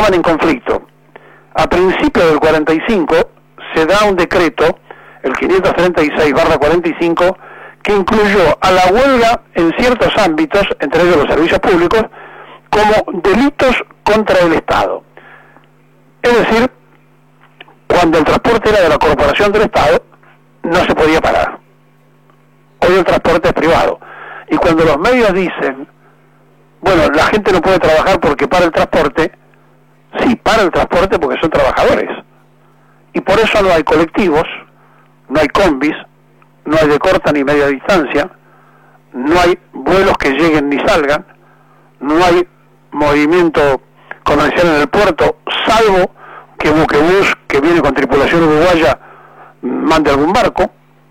estaban en conflicto. A principios del 45 se da un decreto, el 536/45, que incluyó a la huelga en ciertos ámbitos, entre ellos los servicios públicos, como delitos contra el Estado. Es decir, cuando el transporte era de la corporación del Estado, no se podía parar. Hoy el transporte es privado. Y cuando los medios dicen, bueno, la gente no puede trabajar porque para el transporte, sí, para el transporte porque son trabajadores. Y por eso no hay colectivos, no hay combis, no hay de corta ni media distancia, no hay vuelos que lleguen ni salgan, no hay movimiento comercial en el puerto, salvo que Buquebus, que viene con tripulación uruguaya, mande algún barco.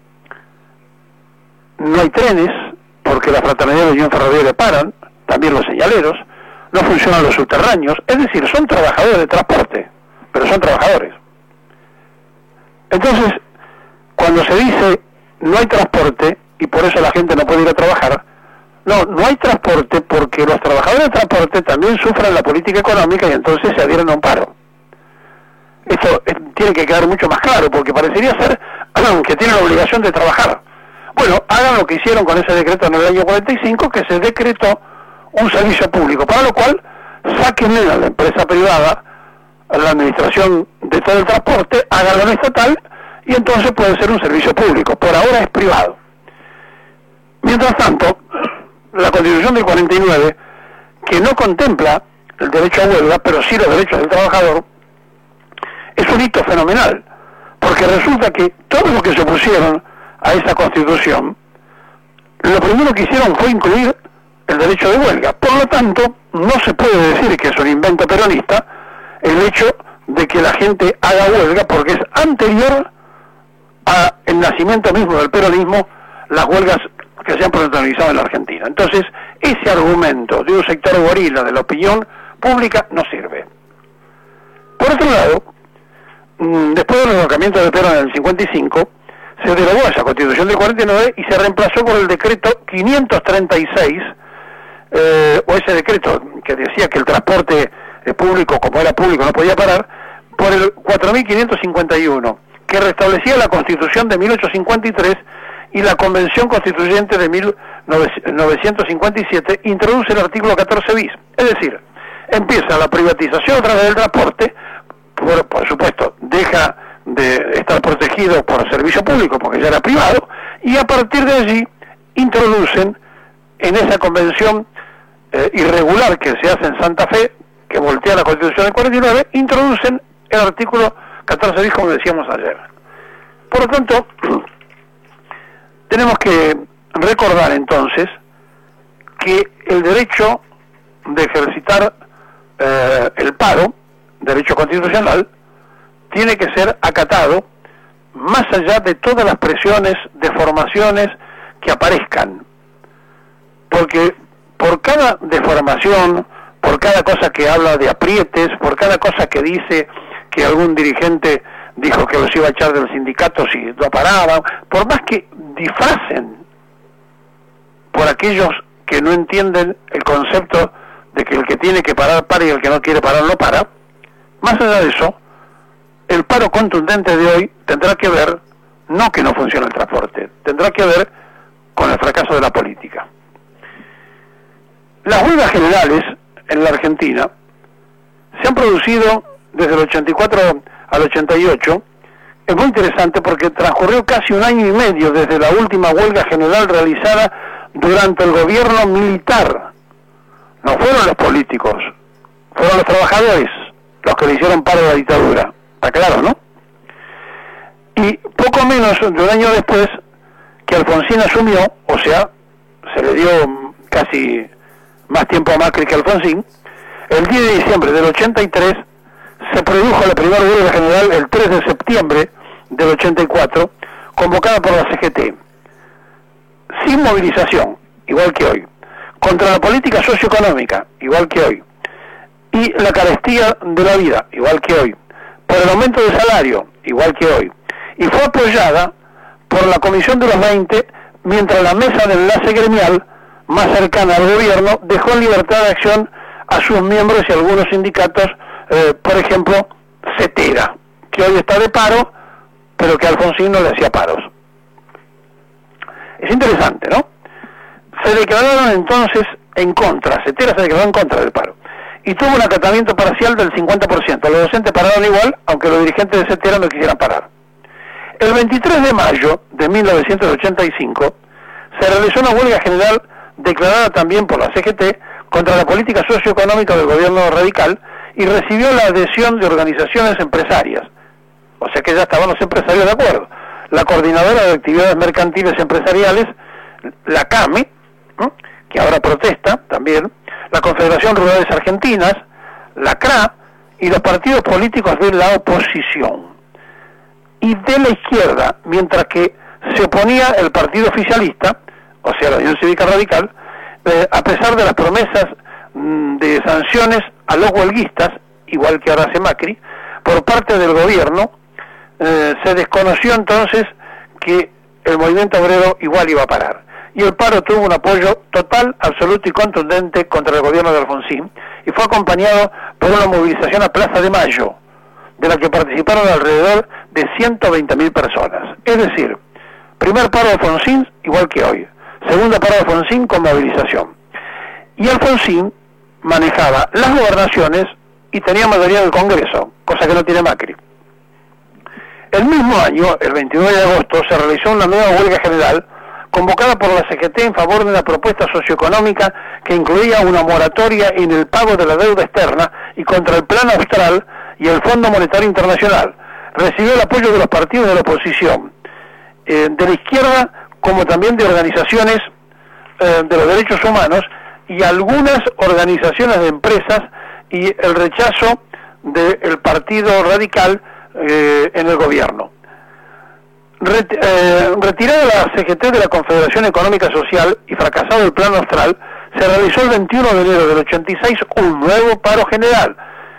No hay trenes, porque las fraternidades de Unión Ferroviaria paran, también los señaleros, no funcionan los subterráneos, es decir, son trabajadores de transporte, pero son trabajadores. Entonces, cuando se dice no hay transporte y por eso la gente no puede ir a trabajar, no hay transporte porque los trabajadores de transporte también sufren la política económica y entonces se adhieren a un paro. Esto tiene que quedar mucho más claro, porque parecería ser que tienen la obligación de trabajar. Bueno, hagan lo que hicieron con ese decreto en el año 45, que se decretó un servicio público, para lo cual sáquenle a la empresa privada, a la administración de todo el transporte, háganlo en estatal, y entonces puede ser un servicio público. Por ahora es privado. Mientras tanto, la Constitución del 49, que no contempla el derecho a huelga, pero sí los derechos del trabajador, es un hito fenomenal, porque resulta que todos los que se opusieron a esa Constitución, lo primero que hicieron fue incluir el derecho de huelga. Por lo tanto, no se puede decir que es un invento peronista el hecho de que la gente haga huelga, porque es anterior al nacimiento mismo del peronismo, las huelgas que se han protagonizado en la Argentina. Entonces, ese argumento de un sector gorila de la opinión pública no sirve. Por otro lado, después del revocamiento de Perón en el 55, se derogó esa Constitución del 49 y se reemplazó por el decreto 536, o ese decreto que decía que el transporte público, como era público, no podía parar, por el 4551, que restablecía la Constitución de 1853 y la Convención Constituyente de 1957 introduce el artículo 14 bis. Es decir, empieza la privatización a través del transporte, por supuesto, deja de estar protegido por servicio público porque ya era privado, y a partir de allí introducen en esa convención irregular que se hace en Santa Fe, que voltea la Constitución del 49, introducen el artículo 14 bis, como decíamos ayer. Por lo tanto, tenemos que recordar entonces que el derecho de ejercitar el paro, derecho constitucional, tiene que ser acatado más allá de todas las presiones, deformaciones que aparezcan. Porque por cada deformación, por cada cosa que habla de aprietes, por cada cosa que dice que algún dirigente dijo que los iba a echar del sindicato si no paraban, por más que disfracen por aquellos que no entienden el concepto de que el que tiene que parar para y el que no quiere parar no para, más allá de eso, el paro contundente de hoy tendrá que ver, no que no funcione el transporte, tendrá que ver con el fracaso de la política. Las huelgas generales en la Argentina se han producido desde el 84 al 88. Es muy interesante porque transcurrió casi un año y medio desde la última huelga general realizada durante el gobierno militar. No fueron los políticos, fueron los trabajadores los que le hicieron paro a la dictadura. Está claro, ¿no? Y poco menos de un año después que Alfonsín asumió, o sea, se le dio casi más tiempo a Macri que a Alfonsín, el 10 de diciembre del 83 se produjo la primera huelga general el 3 de septiembre del 84, convocada por la CGT, sin movilización, igual que hoy, contra la política socioeconómica, igual que hoy, y la carestía de la vida, igual que hoy, por el aumento de salario, igual que hoy, y fue apoyada por la Comisión de los 20, mientras la mesa de enlace gremial, más cercana al gobierno, dejó en libertad de acción a sus miembros y algunos sindicatos por ejemplo, Cetera, que hoy está de paro, pero que Alfonsín no le hacía paros. Es interesante, ¿no? Se declararon entonces en contra, Cetera se declaró en contra del paro, y tuvo un acatamiento parcial del 50%. Los docentes pararon igual, aunque los dirigentes de Cetera no quisieran parar. El 23 de mayo de 1985 se realizó una huelga general declarada también por la CGT contra la política socioeconómica del gobierno radical y recibió la adhesión de organizaciones empresarias. O sea que ya estaban los empresarios de acuerdo. La Coordinadora de Actividades Mercantiles Empresariales, la CAME, que ahora protesta también, la Confederación Rurales Argentinas, la CRA y los partidos políticos de la oposición. Y de la izquierda, mientras que se oponía el partido oficialista, o sea la Unión Cívica Radical, a pesar de las promesas de sanciones a los huelguistas, igual que ahora hace Macri, por parte del gobierno, se desconoció entonces que el movimiento obrero igual iba a parar. Y el paro tuvo un apoyo total, absoluto y contundente contra el gobierno de Alfonsín, y fue acompañado por una movilización a Plaza de Mayo, de la que participaron alrededor de 120.000 personas. Es decir, primer paro de Alfonsín, igual que hoy. Segundo paro de Alfonsín con movilización. Y Alfonsín manejaba las gobernaciones y tenía mayoría del Congreso, cosa que no tiene Macri. El mismo año, el 29 de agosto, se realizó una nueva huelga general convocada por la CGT en favor de una propuesta socioeconómica que incluía una moratoria en el pago de la deuda externa y contra el Plan Austral y el Fondo Monetario Internacional. Recibió el apoyo de los partidos de la oposición, de la izquierda, como también de organizaciones de los derechos humanos y algunas organizaciones de empresas, y el rechazo del Partido Radical en el gobierno. Retirada la CGT de la Confederación Económica Social y fracasado el Plan Austral, se realizó el 21 de enero del 86 un nuevo paro general,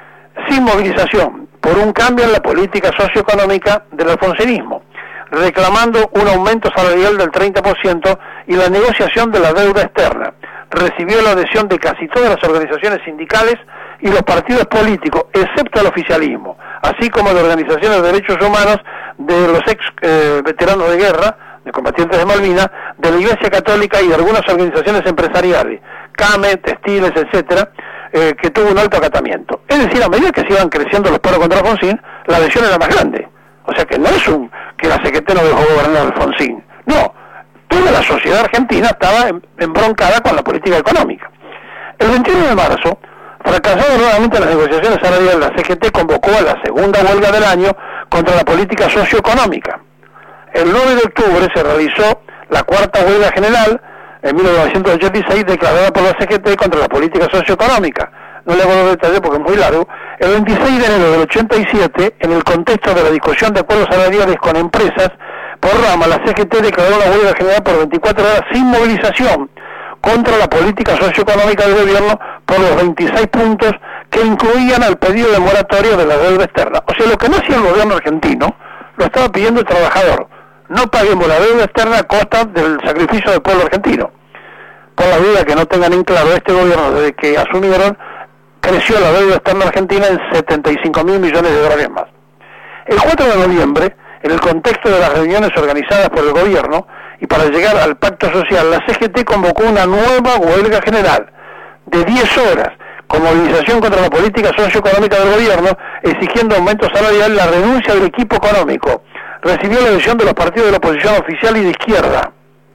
sin movilización, por un cambio en la política socioeconómica del alfonsinismo, reclamando un aumento salarial del 30% y la negociación de la deuda externa. Recibió la adhesión de casi todas las organizaciones sindicales y los partidos políticos, excepto el oficialismo, así como de organizaciones de derechos humanos, de los ex veteranos de guerra, de combatientes de Malvinas, de la Iglesia Católica y de algunas organizaciones empresariales, CAME, textiles, etcétera, que tuvo un alto acatamiento. Es decir, a medida que se iban creciendo los paros contra Alfonsín, la adhesión era más grande. O sea que no es que la CGT no dejó gobernar a Alfonsín. No, toda la sociedad argentina estaba embroncada con la política económica. El 21 de marzo, fracasado nuevamente las negociaciones salariales, la CGT convocó a la segunda huelga del año contra la política socioeconómica. El 9 de octubre se realizó la cuarta huelga general, en 1986, declarada por la CGT contra la política socioeconómica. No le hago los detalles porque es muy largo. El 26 de enero del 87, en el contexto de la discusión de acuerdos salariales con empresas, por rama, la CGT declaró la huelga general por 24 horas sin movilización contra la política socioeconómica del gobierno por los 26 puntos que incluían el pedido de moratoria de la deuda externa. O sea, lo que no hacía el gobierno argentino, lo estaba pidiendo el trabajador. No paguemos la deuda externa a costa del sacrificio del pueblo argentino. Por la duda que no tengan en claro, este gobierno, desde que asumieron, creció la deuda externa argentina en 75.000 millones de dólares más. El 4 de noviembre, en el contexto de las reuniones organizadas por el gobierno y para llegar al pacto social, la CGT convocó una nueva huelga general de 10 horas con movilización contra la política socioeconómica del gobierno, exigiendo aumento salarial y la renuncia del equipo económico. Recibió la adhesión de los partidos de la oposición oficial y de izquierda.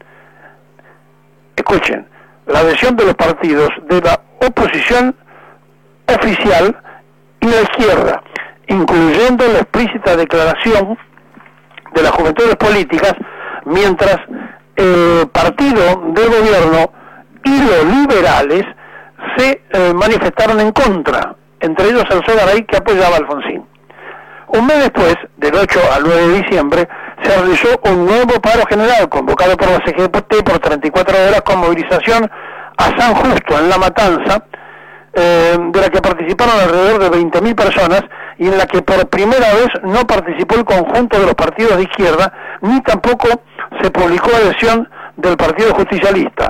Escuchen, la adhesión de los partidos de la oposición oficial y la izquierda, incluyendo la explícita declaración de las juventudes políticas, mientras el partido del gobierno y los liberales se manifestaron en contra, entre ellos el Sogaray, que apoyaba a Alfonsín. Un mes después, del 8 al 9 de diciembre, se realizó un nuevo paro general convocado por la CGT por 34 horas con movilización a San Justo, en La Matanza, de la que participaron alrededor de 20.000 personas y en la que por primera vez no participó el conjunto de los partidos de izquierda, ni tampoco se publicó adhesión del Partido Justicialista.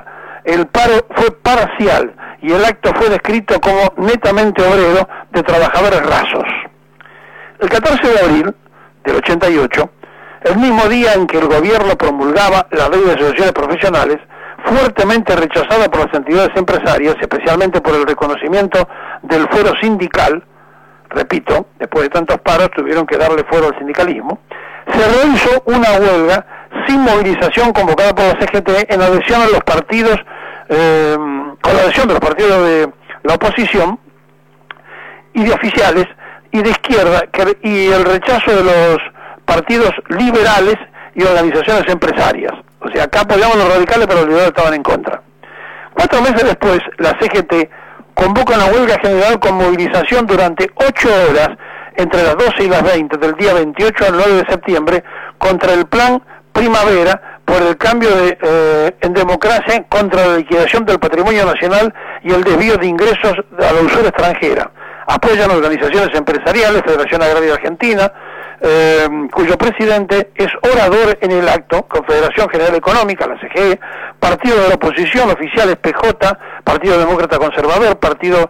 el paro fue parcial y el acto fue descrito como netamente obrero de trabajadores rasos. El 14 de abril del 88, el mismo día en que el gobierno promulgaba la ley de asociaciones profesionales, fuertemente rechazada por las entidades empresarias, especialmente por el reconocimiento del fuero sindical, repito, después de tantos paros tuvieron que darle fuero al sindicalismo, se realizó una huelga sin movilización convocada por la CGT en adhesión a los partidos, con la adhesión de los partidos de la oposición y de oficiales y de izquierda, y el rechazo de los partidos liberales y organizaciones empresarias. O sea, acá apoyamos a los radicales, pero los liberales estaban en contra. 4 meses después, la CGT convoca una huelga general con movilización durante 8 horas, entre las 12 y las 20, del día 28 al 9 de septiembre, contra el plan Primavera, por el cambio en democracia, contra la liquidación del patrimonio nacional y el desvío de ingresos a la usura extranjera. Apoyan organizaciones empresariales, Federación Agraria Argentina, cuyo presidente es orador en el acto, Confederación General Económica, la CGE, Partido de la Oposición, oficiales PJ, Partido Demócrata Conservador, Partido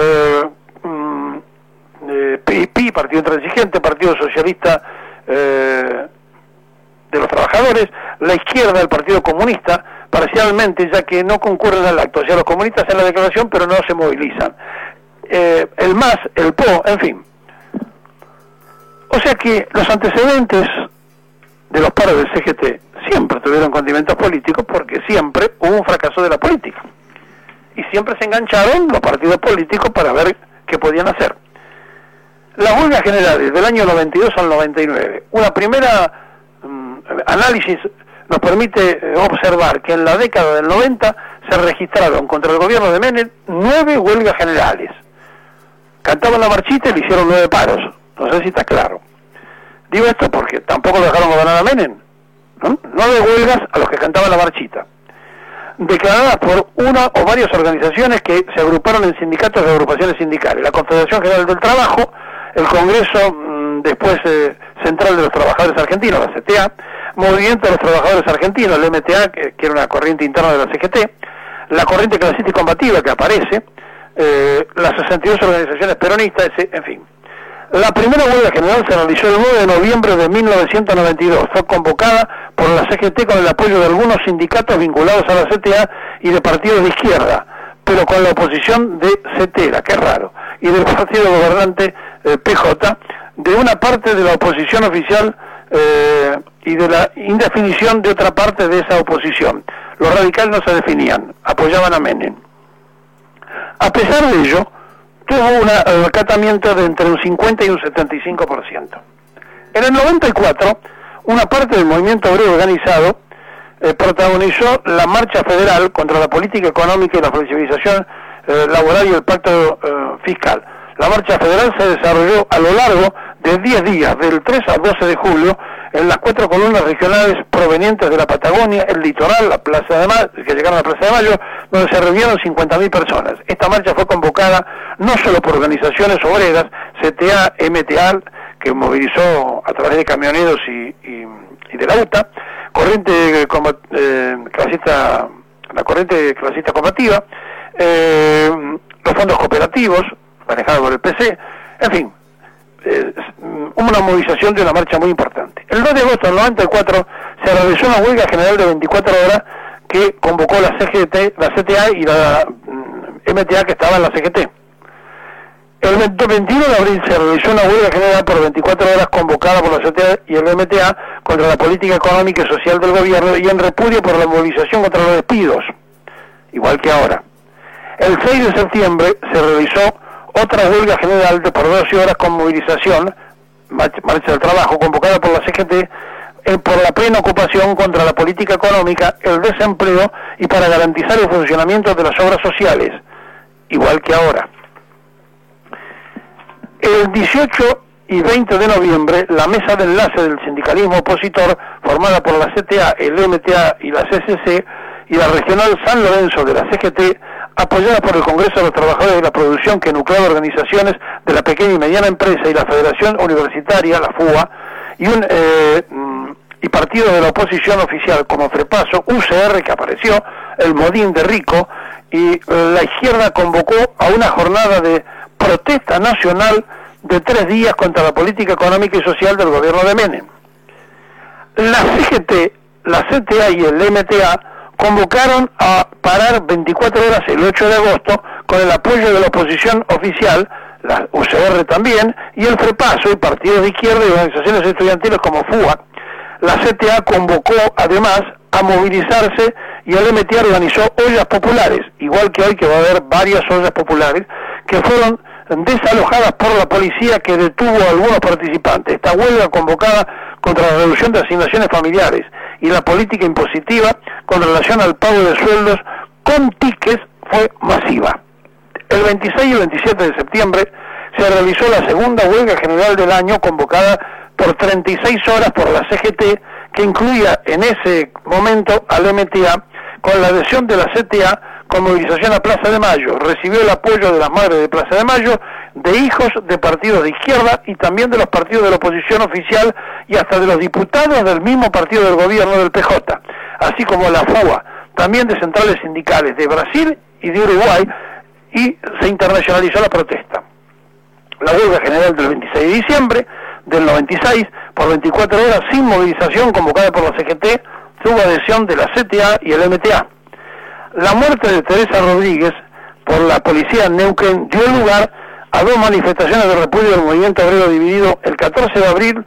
PIP, Partido Intransigente, Partido Socialista de los Trabajadores, la izquierda, el Partido Comunista, parcialmente, ya que no concurren al acto, o sea, los comunistas en la declaración, pero no se movilizan. El MAS, el PO, en fin. O sea que los antecedentes de los paros del CGT siempre tuvieron condimentos políticos, porque siempre hubo un fracaso de la política. Y siempre se engancharon los partidos políticos para ver qué podían hacer. Las huelgas generales del año 92 al 99, una primera análisis nos permite observar que en la década del 90 se registraron contra el gobierno de Menem 9 huelgas generales. Cantaban la marchita y le hicieron 9 paros. No sé si está claro. Digo esto porque tampoco lo dejaron gobernar a Menem, ¿no? 9 huelgas a los que cantaban la marchita, declaradas por una o varias organizaciones que se agruparon en sindicatos de agrupaciones sindicales: la Confederación General del Trabajo, el Congreso después Central de los Trabajadores Argentinos, la CTA, Movimiento de los Trabajadores Argentinos, el MTA, que era una corriente interna de la CGT, la Corriente Clasista y Combativa, que aparece, las 62 organizaciones peronistas, en fin. La primera huelga general se realizó el 9 de noviembre de 1992. Fue convocada por la CGT con el apoyo de algunos sindicatos vinculados a la CTA y de partidos de izquierda, pero con la oposición de CETERA, que es raro, y del partido gobernante PJ, de una parte de la oposición oficial y de la indefinición de otra parte de esa oposición. Los radicales no se definían, apoyaban a Menem. A pesar de ello, tuvo un acatamiento de entre un 50 y un 75%. En el 94, una parte del movimiento obrero organizado protagonizó la marcha federal contra la política económica y la flexibilización laboral y el pacto fiscal. La marcha federal se desarrolló a lo largo de 10 días, del 3 al 12 de julio, en las 4 columnas regionales provenientes de la Patagonia, el litoral, la Plaza de Mayo, que llegaron a la Plaza de Mayo, donde se reunieron 50.000 personas. Esta marcha fue convocada no solo por organizaciones obreras, CTA, MTA, que movilizó a través de camioneros y de la UTA, la corriente clasista combativa, los fondos cooperativos, manejados por el PC, en fin, una movilización de una marcha muy importante. El 2 de agosto del 94 se realizó una huelga general de 24 horas que convocó la CGT, la CTA y la MTA, que estaba en la CGT. El 21 de abril se realizó una huelga general por 24 horas convocada por la CTA y el MTA contra la política económica y social del gobierno y en repudio por la movilización contra los despidos, igual que ahora. El 6 de septiembre se realizó otra huelga general de por 12 horas con movilización, marcha del trabajo, convocada por la CGT por la plena ocupación contra la política económica, el desempleo y para garantizar el funcionamiento de las obras sociales, igual que ahora. El 18 y 20 de noviembre, la mesa de enlace del sindicalismo opositor, formada por la CTA, el MTA y la CCC, y la regional San Lorenzo de la CGT, apoyada por el Congreso de los Trabajadores de la Producción, que nucleaba organizaciones de la pequeña y mediana empresa, y la Federación Universitaria, la FUA, y partidos de la oposición oficial como FREPASO, UCR, que apareció, el Modín de Rico, y la izquierda convocó a una jornada de protesta nacional de 3 días contra la política económica y social del gobierno de Menem. La CGT, la CTA y el MTA convocaron a parar 24 horas el 8 de agosto con el apoyo de la oposición oficial, la UCR también, y el FREPASO y partidos de izquierda y organizaciones estudiantiles como FUA. La CTA convocó además a movilizarse y el MTA organizó ollas populares, igual que hoy que va a haber varias ollas populares, que fueron desalojadas por la policía que detuvo a algunos participantes. Esta huelga convocada contra la reducción de asignaciones familiares y la política impositiva con relación al pago de sueldos con tickets fue masiva. El 26 y el 27 de septiembre se realizó la segunda huelga general del año convocada por 36 horas por la CGT, que incluía en ese momento al MTA, con la adhesión de la CTA con movilización a Plaza de Mayo. Recibió el apoyo de las madres de Plaza de Mayo, de hijos de partidos de izquierda y también de los partidos de la oposición oficial y hasta de los diputados del mismo partido del gobierno del PJ, así como la FUA, también de centrales sindicales de Brasil y de Uruguay, y se internacionalizó la protesta. La huelga general del 26 de diciembre del 96, por 24 horas sin movilización convocada por la CGT, tuvo adhesión de la CTA y el MTA. La muerte de Teresa Rodríguez por la policía en Neuquén dio lugar a 2 manifestaciones de repudio del movimiento obrero dividido. El 14 de abril,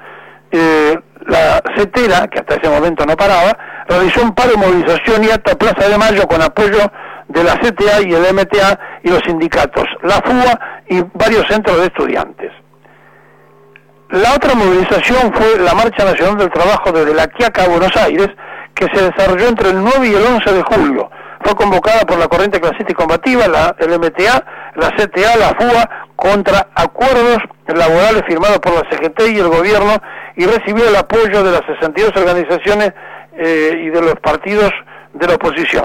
la CETERA, que hasta ese momento no paraba, realizó un paro de movilización y hasta Plaza de Mayo con apoyo de la CTA y el MTA y los sindicatos, la FUA y varios centros de estudiantes. La otra movilización fue la Marcha Nacional del Trabajo desde La Quiaca a Buenos Aires, que se desarrolló entre el 9 y el 11 de julio. Fue convocada por la Corriente Clasista y Combativa, el MTA, la CTA, la FUA, contra acuerdos laborales firmados por la CGT y el gobierno, y recibió el apoyo de las 62 organizaciones y de los partidos de la oposición.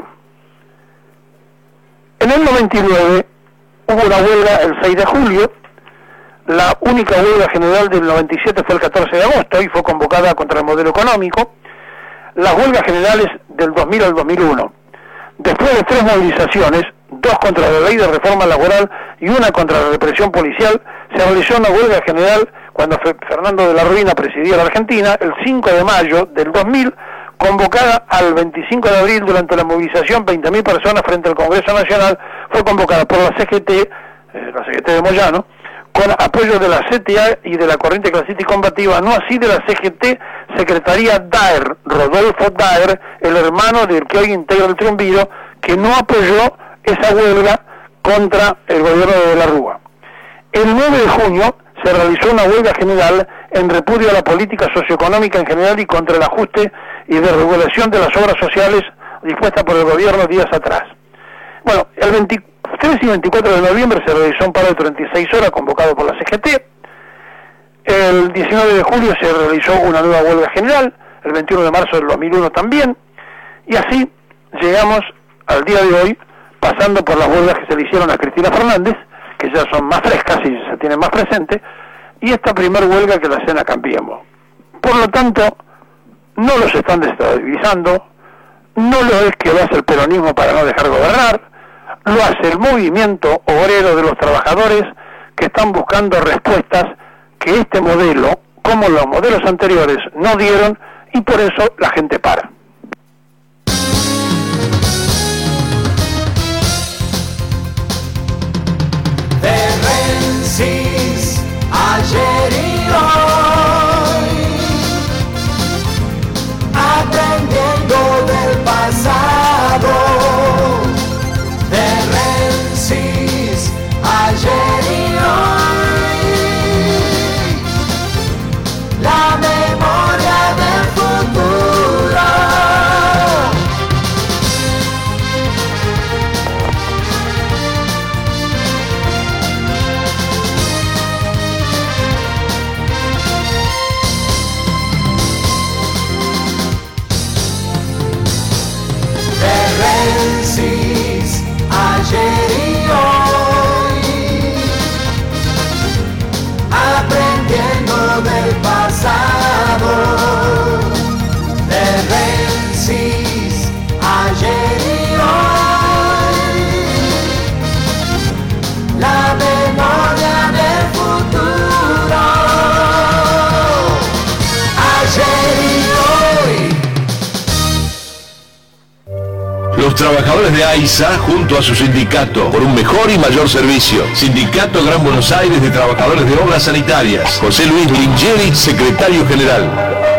En el 99 hubo una huelga el 6 de julio, la única huelga general del 97 fue el 14 de agosto y fue convocada contra el modelo económico. Las huelgas generales del 2000 al 2001. Después de 3 movilizaciones, 2 contra la ley de reforma laboral y 1 contra la represión policial, se realizó una huelga general cuando Fernando de la Ruina presidía la Argentina, el 5 de mayo del 2000, convocada al 25 de abril durante la movilización. 20.000 personas frente al Congreso Nacional, fue convocada por la CGT de Moyano, con apoyo de la CTA y de la Corriente Clasista y Combativa, no así de la CGT, Secretaría Daer, Rodolfo Daer, el hermano del que hoy integra el Triunviro, que no apoyó esa huelga contra el gobierno de la Rúa. El 9 de junio se realizó una huelga general en repudio a la política socioeconómica en general y contra el ajuste y desregulación de las obras sociales dispuestas por el gobierno días atrás. Bueno, el 23 y 24 de noviembre se realizó un paro de 36 horas convocado por la CGT. El 19 de julio se realizó una nueva huelga general, el 21 de marzo del 2001 también, y así llegamos al día de hoy, pasando por las huelgas que se le hicieron a Cristina Fernández, que ya son más frescas y se tienen más presente, y esta primer huelga que la hacen a Cambiemos. Por lo tanto, no los están desestabilizando, no lo es que lo hace el peronismo para no dejar gobernar, lo hace el movimiento obrero de los trabajadores que están buscando respuestas que este modelo, como los modelos anteriores, no dieron, y por eso la gente para. Ayer y hoy, aprendiendo del pasado, de Rensis, ayer y hoy, la memoria del futuro. trabajadores de AISA junto a su sindicato por un mejor y mayor servicio. Sindicato Gran Buenos Aires de Trabajadores de Obras Sanitarias. José Luis Lingeri, secretario general.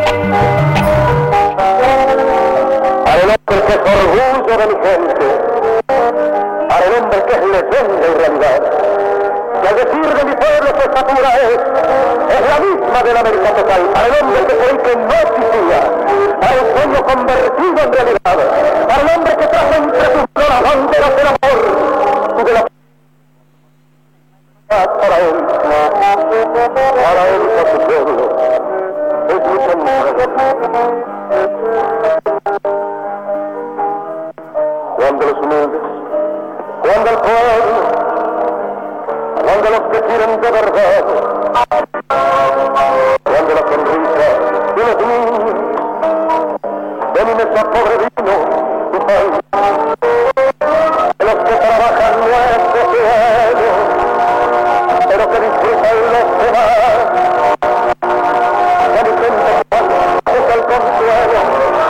Para el hombre que es orgullo de mi gente, para el hombre que es leyenda y realidad, que al decir de mi pueblo su estatura es la misma de la América total, para el hombre que creí que no existía, para el sueño convertido en realidad, para el hombre que trajo entre sus manos las banderas del amor y de la paz para él y para su pueblo, es mi canción. Juan de los humildes, Juan del pueblo, Juan de los que quieren de verdad, Juan de la sonrisa de los niños, de mi mesa pobre vino, tu país, de los que trabajan nuestro sueño, pero que disfrutan los demás, de mi gente que es el consuelo.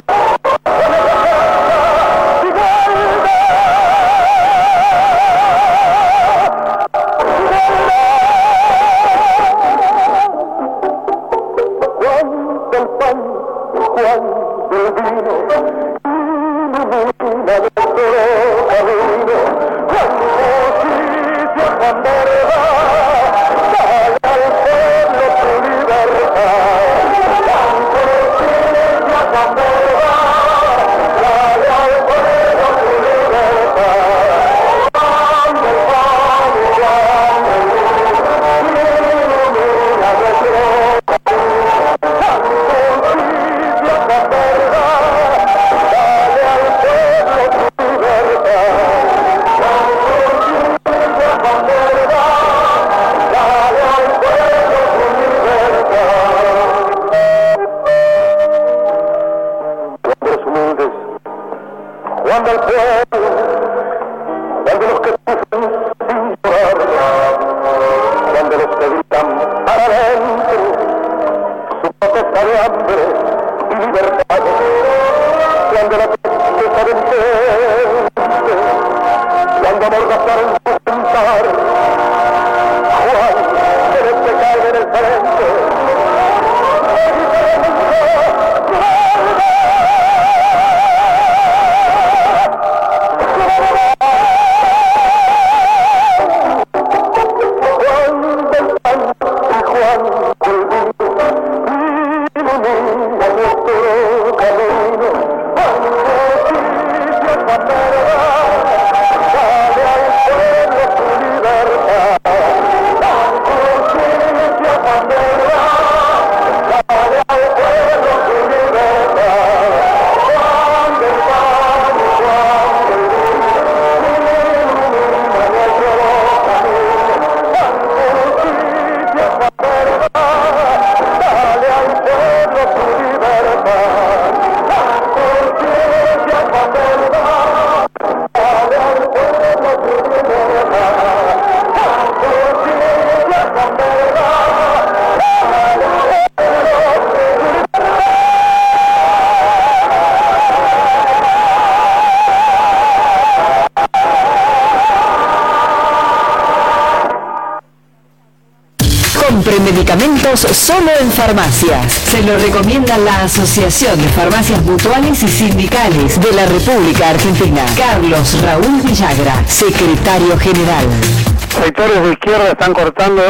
Medicamentos solo en farmacias. Se lo recomienda la Asociación de Farmacias Mutuales y Sindicales de la República Argentina. Carlos Raúl Villagra, secretario general. Sectores de izquierda están cortando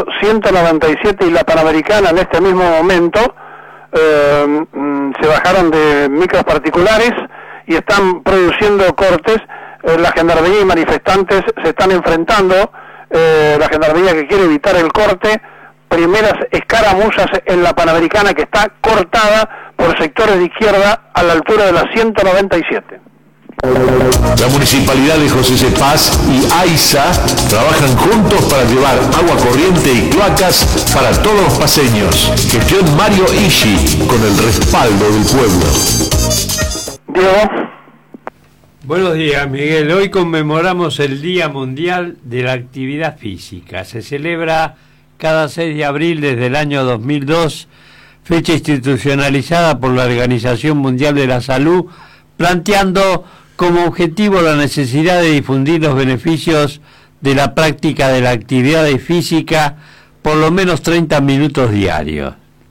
197 y la Panamericana en este mismo momento. Se bajaron de micros particulares y están produciendo cortes. La gendarmería y manifestantes se están enfrentando. La gendarmería que quiere evitar el corte. Primeras escaramuzas en la Panamericana que está cortada por sectores de izquierda a la altura de la 197. La Municipalidad de José C. Paz y AISA trabajan juntos para llevar agua corriente y cloacas para todos los paseños. Gestión Mario Ishi, con el respaldo del pueblo. Diego. Buenos días, Miguel. Hoy conmemoramos el Día Mundial de la Actividad Física. Se celebra cada 6 de abril desde el año 2002, fecha institucionalizada por la Organización Mundial de la Salud, planteando como objetivo la necesidad de difundir los beneficios de la práctica de la actividad física por lo menos 30 minutos diarios.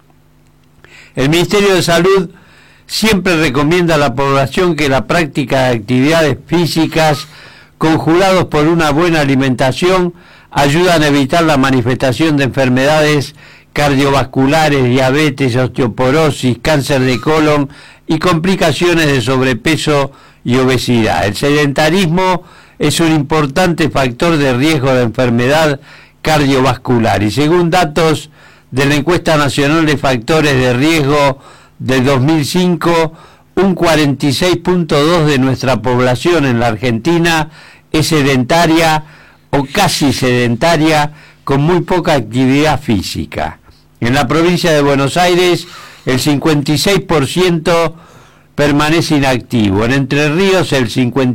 El Ministerio de Salud siempre recomienda a la población que la práctica de actividades físicas, conjugados por una buena alimentación, ayudan a evitar la manifestación de enfermedades cardiovasculares, diabetes, osteoporosis, cáncer de colon y complicaciones de sobrepeso y obesidad. El sedentarismo es un importante factor de riesgo de enfermedad cardiovascular y según datos de la Encuesta Nacional de Factores de Riesgo del 2005, un 46.2% de nuestra población en la Argentina es sedentaria o casi sedentaria con muy poca actividad física. En la provincia de Buenos Aires, el 56% permanece inactivo. En Entre Ríos, el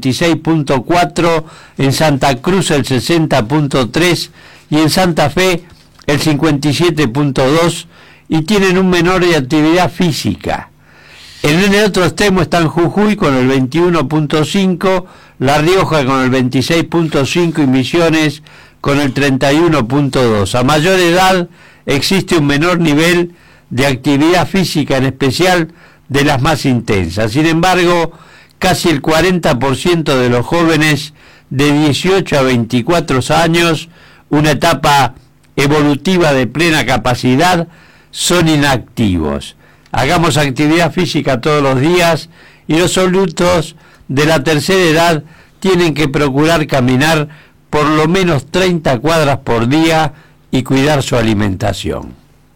56.4%, en Santa Cruz, el 60.3% y en Santa Fe, el 57.2%, y tienen un menor de actividad física. En el otro extremo están Jujuy con el 21.5%, La Rioja con el 26.5% y Misiones con el 31.2%. A mayor edad existe un menor nivel de actividad física, en especial de las más intensas. Sin embargo, casi el 40% de los jóvenes de 18 a 24 años, una etapa evolutiva de plena capacidad, son inactivos. Hagamos actividad física todos los días y los adultos de la tercera edad tienen que procurar caminar por lo menos 30 cuadras por día y cuidar su alimentación.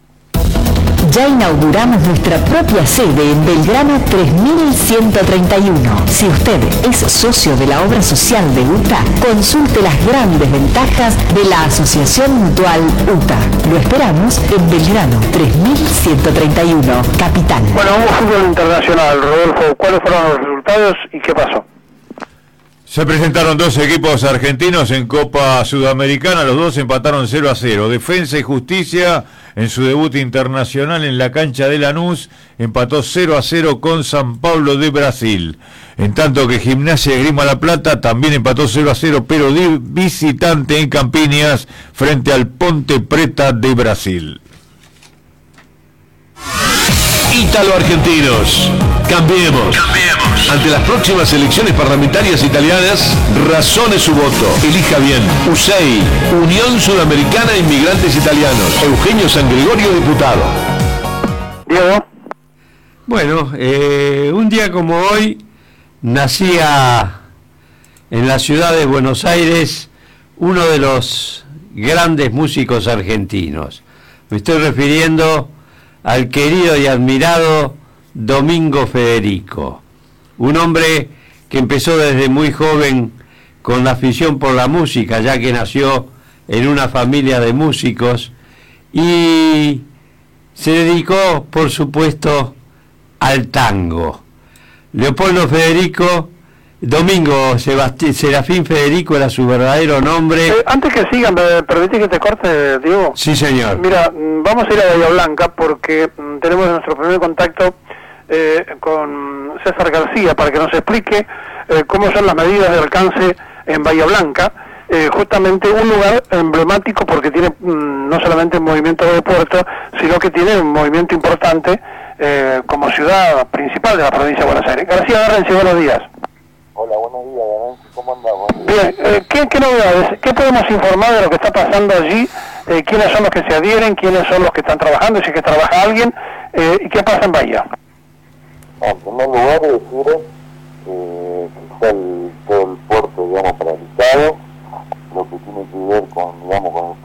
Ya inauguramos nuestra propia sede en Belgrano 3131. Si usted es socio de la obra social de UTA, consulte las grandes ventajas de la Asociación Mutual UTA. Lo esperamos en Belgrano 3131, Capital. Bueno, hubo fútbol internacional, Rodolfo. ¿Cuáles fueron los resultados y qué pasó? Se presentaron dos equipos argentinos en Copa Sudamericana, los dos empataron 0-0. Defensa y Justicia, en su debut internacional en la cancha de Lanús, empató 0-0 con San Pablo de Brasil. En tanto que Gimnasia de Grima La Plata también empató 0-0, pero de visitante en Campiñas frente al Ponte Preta de Brasil. Ítalo-argentinos. Cambiemos. Ante las próximas elecciones parlamentarias italianas, razone su voto. Elija bien. USEI, Unión Sudamericana de Inmigrantes Italianos. Eugenio San Gregorio, diputado. Diego. Bueno, un día como hoy nacía en la ciudad de Buenos Aires uno de los grandes músicos argentinos. Me estoy refiriendo al querido y admirado Domingo Federico, un hombre que empezó desde muy joven con la afición por la música, ya que nació en una familia de músicos y se dedicó, por supuesto, al tango. Leopoldo Federico, Domingo Serafín Federico era su verdadero nombre. Antes que sigan, ¿me permitís que te corte, Diego? Sí, señor. Mira, vamos a ir a Bahía Blanca porque tenemos nuestro primer contacto con César García para que nos explique cómo son las medidas de alcance en Bahía Blanca, justamente un lugar emblemático porque tiene no solamente un movimiento de puerto, sino que tiene un movimiento importante como ciudad principal de la provincia de Buenos Aires. García Garrenzi, buenos días. Hola, buenos días, Garrenzi, ¿cómo andamos? Bien, ¿qué novedades? ¿Qué podemos informar de lo que está pasando allí? ¿Quiénes son los que se adhieren? ¿Quiénes son los que están trabajando? Si es que trabaja alguien, ¿y qué pasa en Bahía? En primer lugar, decir que está todo el puerto, digamos, paralizado, lo que tiene que ver con, digamos, con el